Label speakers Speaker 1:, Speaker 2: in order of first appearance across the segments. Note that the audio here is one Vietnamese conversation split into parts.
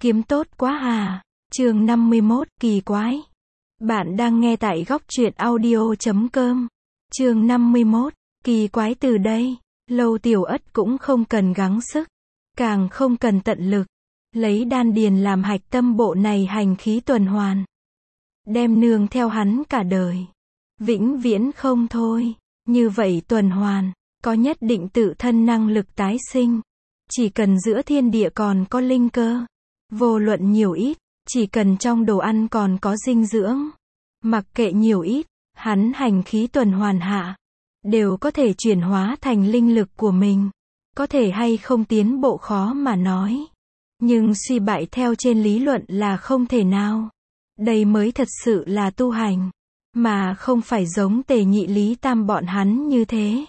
Speaker 1: Kiếm tốt quá à. Chương 51, kỳ quái. Bạn đang nghe tại góc truyện audio.com. Chương 51, kỳ quái từ đây. Lâu Tiểu Ất cũng không cần gắng sức, càng không cần tận lực. Lấy đan điền làm hạch tâm bộ này hành khí tuần hoàn. Đem nương theo hắn cả đời. Vĩnh viễn không thôi. Như vậy tuần hoàn, có nhất định tự thân năng lực tái sinh. Chỉ cần giữa thiên địa còn có linh cơ. Vô luận nhiều ít, chỉ cần trong đồ ăn còn có dinh dưỡng. Mặc kệ nhiều ít, hắn hành khí tuần hoàn hạ. Đều có thể chuyển hóa thành linh lực của mình. Có thể hay không tiến bộ khó mà nói. Nhưng suy bại theo trên lý luận là không thể nào. Đây mới thật sự là tu hành. Mà không phải giống Tề Nhị Lý Tam bọn hắn như thế.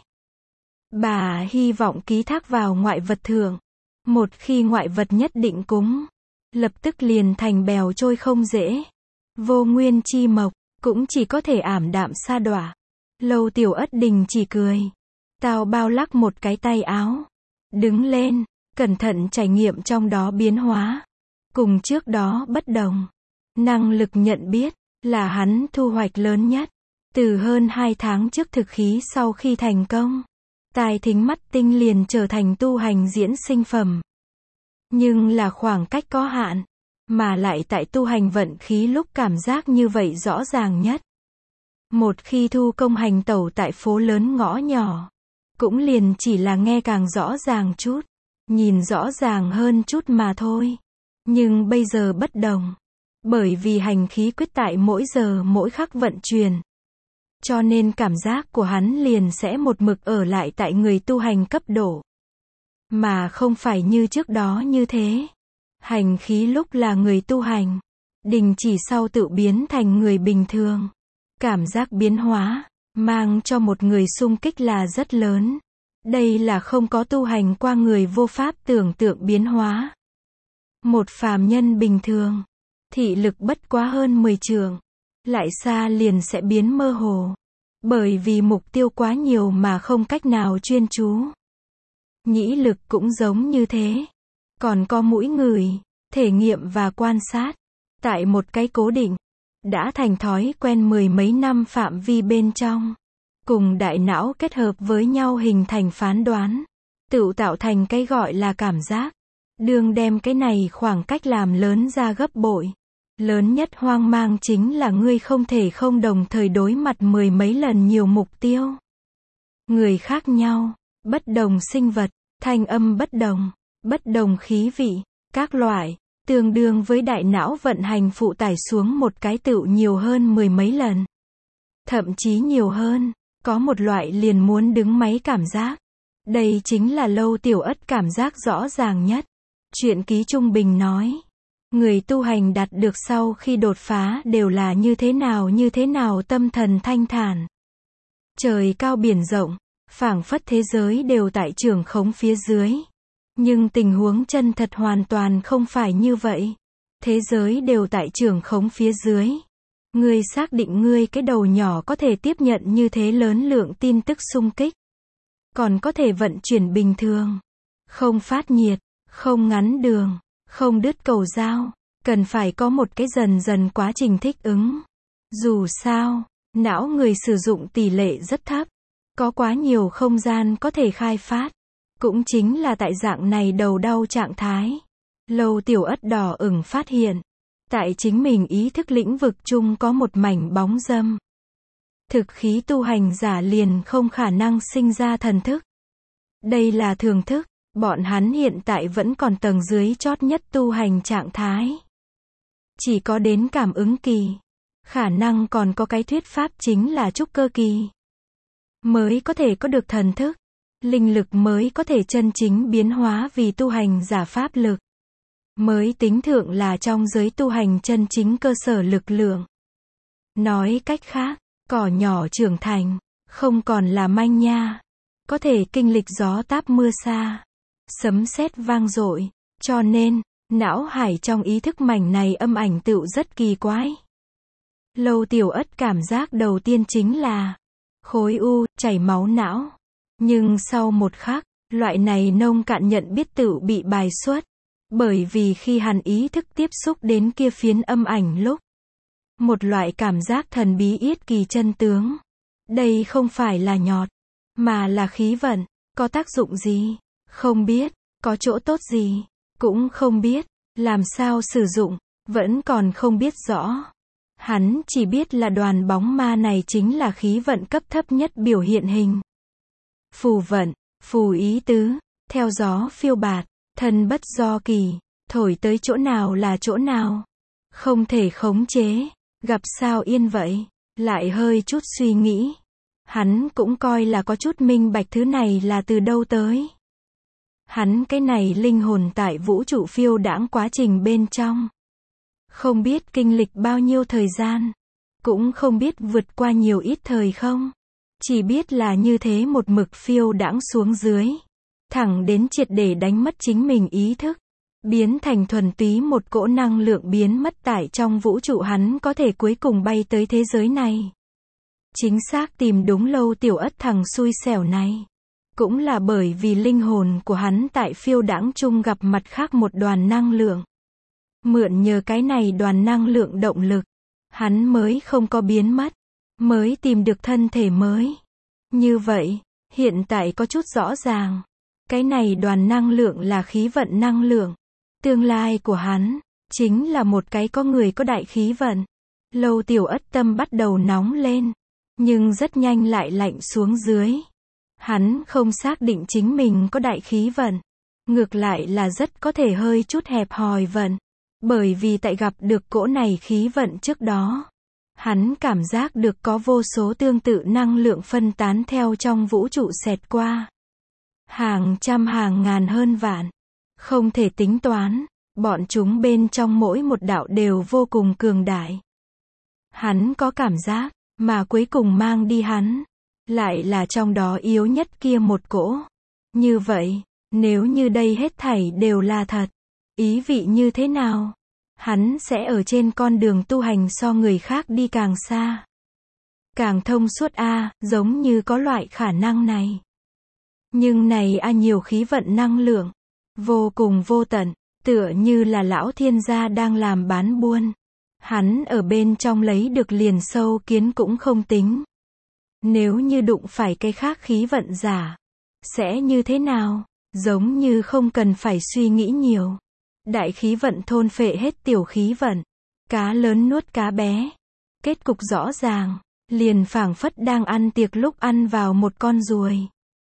Speaker 1: Bà hy vọng ký thác vào ngoại vật thượng. Một khi ngoại vật nhất định cúng, lập tức liền thành bèo trôi không dễ. Vô nguyên chi mộc, cũng chỉ có thể ảm đạm sa đọa. Lâu Tiểu Ất đình chỉ cười. Tao bao lắc một cái tay áo. Đứng lên, cẩn thận trải nghiệm trong đó biến hóa. Cùng trước đó bất đồng. Năng lực nhận biết, là hắn thu hoạch lớn nhất. Từ hơn 2 tháng trước thực khí sau khi thành công. Tai thính mắt tinh liền trở thành tu hành diễn sinh phẩm. Nhưng là khoảng cách có hạn. Mà lại tại tu hành vận khí lúc cảm giác như vậy rõ ràng nhất. Một khi thu công hành tẩu tại phố lớn ngõ nhỏ. Cũng liền chỉ là nghe càng rõ ràng chút. Nhìn rõ ràng hơn chút mà thôi. Nhưng bây giờ bất đồng. Bởi vì hành khí quyết tại mỗi giờ mỗi khắc vận chuyển. Cho nên cảm giác của hắn liền sẽ một mực ở lại tại người tu hành cấp độ. Mà không phải như trước đó như thế. Hành khí lúc là người tu hành. Đình chỉ sau tự biến thành người bình thường. Cảm giác biến hóa, mang cho một người xung kích là rất lớn. Đây là không có tu hành qua người vô pháp tưởng tượng biến hóa. Một phàm nhân bình thường. Thị lực bất quá hơn 10 trượng. Lại xa liền sẽ biến mơ hồ. Bởi vì mục tiêu quá nhiều mà không cách nào chuyên chú. Nhĩ lực cũng giống như thế. Còn có mũi ngửi, thể nghiệm và quan sát. Tại một cái cố định. Đã thành thói quen 10 mấy năm phạm vi bên trong. Cùng đại não kết hợp với nhau hình thành phán đoán. Tự tạo thành cái gọi là cảm giác. Đường đem cái này khoảng cách làm lớn ra gấp bội. Lớn nhất hoang mang chính là ngươi không thể không đồng thời đối mặt 10 mấy lần nhiều mục tiêu. Người khác nhau, bất đồng sinh vật, thanh âm bất đồng khí vị, các loại, tương đương với đại não vận hành phụ tải xuống một cái tựu nhiều hơn 10 mấy lần. Thậm chí nhiều hơn, có một loại liền muốn đứng máy cảm giác. Đây chính là Lâu Tiểu Ất cảm giác rõ ràng nhất. Truyện ký trung bình nói. Người tu hành đạt được sau khi đột phá đều là như thế nào tâm thần thanh thản. Trời cao biển rộng, phảng phất thế giới đều tại trưởng khống phía dưới. Nhưng tình huống chân thật hoàn toàn không phải như vậy. Thế giới đều tại trưởng khống phía dưới. Ngươi xác định ngươi cái đầu nhỏ có thể tiếp nhận như thế lớn lượng tin tức xung kích. Còn có thể vận chuyển bình thường. Không phát nhiệt, không ngắn đường, không đứt cầu dao. Cần phải có một cái dần dần quá trình thích ứng. Dù sao, não người sử dụng tỷ lệ rất thấp. Có quá nhiều không gian có thể khai phát. Cũng chính là tại dạng này đầu đau trạng thái. Lâu Tiểu Ất đỏ ửng phát hiện. Tại chính mình ý thức lĩnh vực chung có một mảnh bóng dâm. Thực khí tu hành giả liền không khả năng sinh ra thần thức. Đây là thường thức. Bọn hắn hiện tại vẫn còn tầng dưới chót nhất tu hành trạng thái. Chỉ có đến cảm ứng kỳ. Khả năng còn có cái thuyết pháp chính là trúc cơ kỳ. Mới có thể có được thần thức. Linh lực mới có thể chân chính biến hóa vì tu hành giả pháp lực. Mới tính thượng là trong giới tu hành chân chính cơ sở lực lượng. Nói cách khác, cỏ nhỏ trưởng thành, không còn là manh nha. Có thể kinh lịch gió táp mưa xa. Sấm sét vang dội. Cho nên, não hải trong ý thức mảnh này âm ảnh tựu rất kỳ quái. Lâu Tiểu Ất cảm giác đầu tiên chính là khối u, chảy máu não. Nhưng sau một khắc, loại này nông cạn nhận biết tựu bị bài xuất. Bởi vì khi hắn ý thức tiếp xúc đến kia phiến âm ảnh lúc, một loại cảm giác thần bí yết kỳ chân tướng. Đây không phải là nhọt, mà là khí vận. Có tác dụng gì? Không biết. Có chỗ tốt gì? Cũng không biết. Làm sao sử dụng? Vẫn còn không biết rõ. Hắn chỉ biết là đoàn bóng ma này chính là khí vận cấp thấp nhất biểu hiện hình. Phù vận, phù ý tứ, theo gió phiêu bạt, thân bất do kỳ, thổi tới chỗ nào là chỗ nào. Không thể khống chế, gặp sao yên vậy. Lại hơi chút suy nghĩ. Hắn cũng coi là có chút minh bạch thứ này là từ đâu tới. Hắn cái này linh hồn tại vũ trụ phiêu đãng quá trình bên trong. Không biết kinh lịch bao nhiêu thời gian. Cũng không biết vượt qua nhiều ít thời không. Chỉ biết là như thế một mực phiêu đãng xuống dưới. Thẳng đến triệt để đánh mất chính mình ý thức. Biến thành thuần túy một cỗ năng lượng biến mất tại trong vũ trụ hắn có thể cuối cùng bay tới thế giới này. Chính xác tìm đúng Lâu Tiểu Ất thằng xui xẻo này. Cũng là bởi vì linh hồn của hắn tại phiêu đãng chung gặp mặt khác một đoàn năng lượng. Mượn nhờ cái này đoàn năng lượng động lực, hắn mới không có biến mất, mới tìm được thân thể mới. Như vậy, hiện tại có chút rõ ràng. Cái này đoàn năng lượng là khí vận năng lượng. Tương lai của hắn, chính là một cái có người có đại khí vận. Lâu Tiểu Ất tâm bắt đầu nóng lên, nhưng rất nhanh lại lạnh xuống dưới. Hắn không xác định chính mình có đại khí vận. Ngược lại là rất có thể hơi chút hẹp hòi vận. Bởi vì tại gặp được cỗ này khí vận trước đó, hắn cảm giác được có vô số tương tự năng lượng phân tán theo trong vũ trụ xẹt qua. Hàng trăm hàng ngàn hơn vạn. Không thể tính toán. Bọn chúng bên trong mỗi một đạo đều vô cùng cường đại. Hắn có cảm giác, mà cuối cùng mang đi hắn, lại là trong đó yếu nhất kia một cỗ. Như vậy, nếu như đây hết thảy đều là thật, ý vị như thế nào? Hắn sẽ ở trên con đường tu hành so người khác đi càng xa. Càng thông suốt giống như có loại khả năng này. Nhưng này nhiều khí vận năng lượng, vô cùng vô tận, tựa như là lão thiên gia đang làm bán buôn. Hắn ở bên trong lấy được liền sâu kiến cũng không tính. Nếu như đụng phải cái khác khí vận giả, sẽ như thế nào? Giống như không cần phải suy nghĩ nhiều. Đại khí vận thôn phệ hết tiểu khí vận. Cá lớn nuốt cá bé. Kết cục rõ ràng, liền phảng phất đang ăn tiệc lúc ăn vào một con ruồi.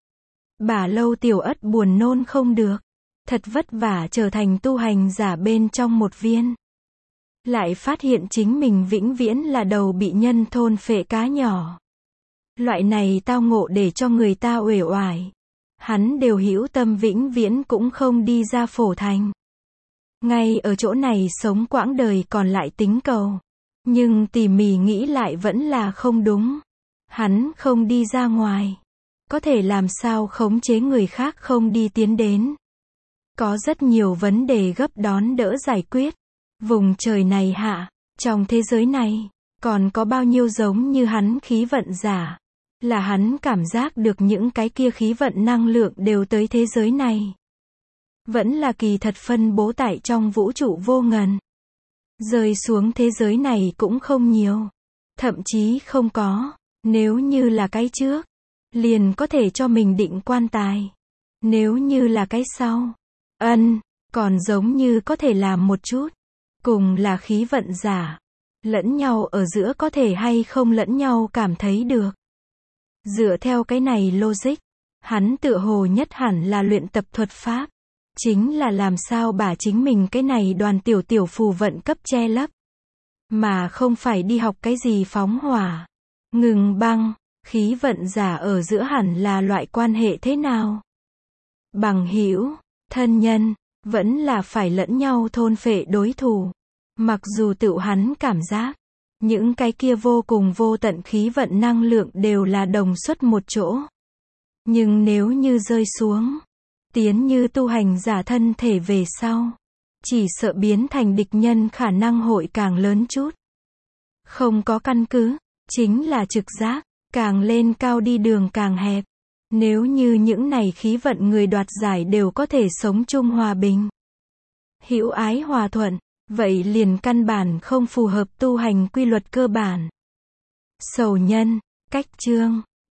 Speaker 1: Bà Lâu Tiểu Ất buồn nôn không được. Thật vất vả trở thành tu hành giả bên trong một viên. Lại phát hiện chính mình vĩnh viễn là đầu bị nhân thôn phệ cá nhỏ. Loại này tao ngộ để cho người ta uể oải. Hắn đều hữu tâm vĩnh viễn cũng không đi ra phổ thành. Ngay ở chỗ này sống quãng đời còn lại tính cầu. Nhưng tỉ mỉ nghĩ lại vẫn là không đúng. Hắn không đi ra ngoài. Có thể làm sao khống chế người khác không đi tiến đến. Có rất nhiều vấn đề gấp đón đỡ giải quyết. Vùng trời này hạ, trong thế giới này, còn có bao nhiêu giống như hắn khí vận giả. Là hắn cảm giác được những cái kia khí vận năng lượng đều tới thế giới này. Vẫn là kỳ thật phân bố tại trong vũ trụ vô ngần. Rơi xuống thế giới này cũng không nhiều. Thậm chí không có. Nếu như là cái trước, liền có thể cho mình định quan tài. Nếu như là cái sau, còn giống như có thể làm một chút. Cùng là khí vận giả. Lẫn nhau ở giữa có thể hay không lẫn nhau cảm thấy được. Dựa theo cái này logic, hắn tựa hồ nhất hẳn là luyện tập thuật pháp. Chính là làm sao bả chính mình cái này đoàn tiểu phù vận cấp che lấp. Mà không phải đi học cái gì phóng hỏa, ngừng băng, khí vận giả ở giữa hẳn là loại quan hệ thế nào? Bằng hữu, thân nhân, vẫn là phải lẫn nhau thôn phệ đối thủ. Mặc dù tự hắn cảm giác, những cái kia vô cùng vô tận khí vận năng lượng đều là đồng xuất một chỗ. Nhưng nếu như rơi xuống, tiến như tu hành giả thân thể về sau, chỉ sợ biến thành địch nhân khả năng hội càng lớn chút. Không có căn cứ, chính là trực giác, càng lên cao đi đường càng hẹp. Nếu như những này khí vận người đoạt giải đều có thể sống chung hòa bình, hữu ái hòa thuận, vậy liền căn bản không phù hợp tu hành quy luật cơ bản. Sầu nhân, cách chương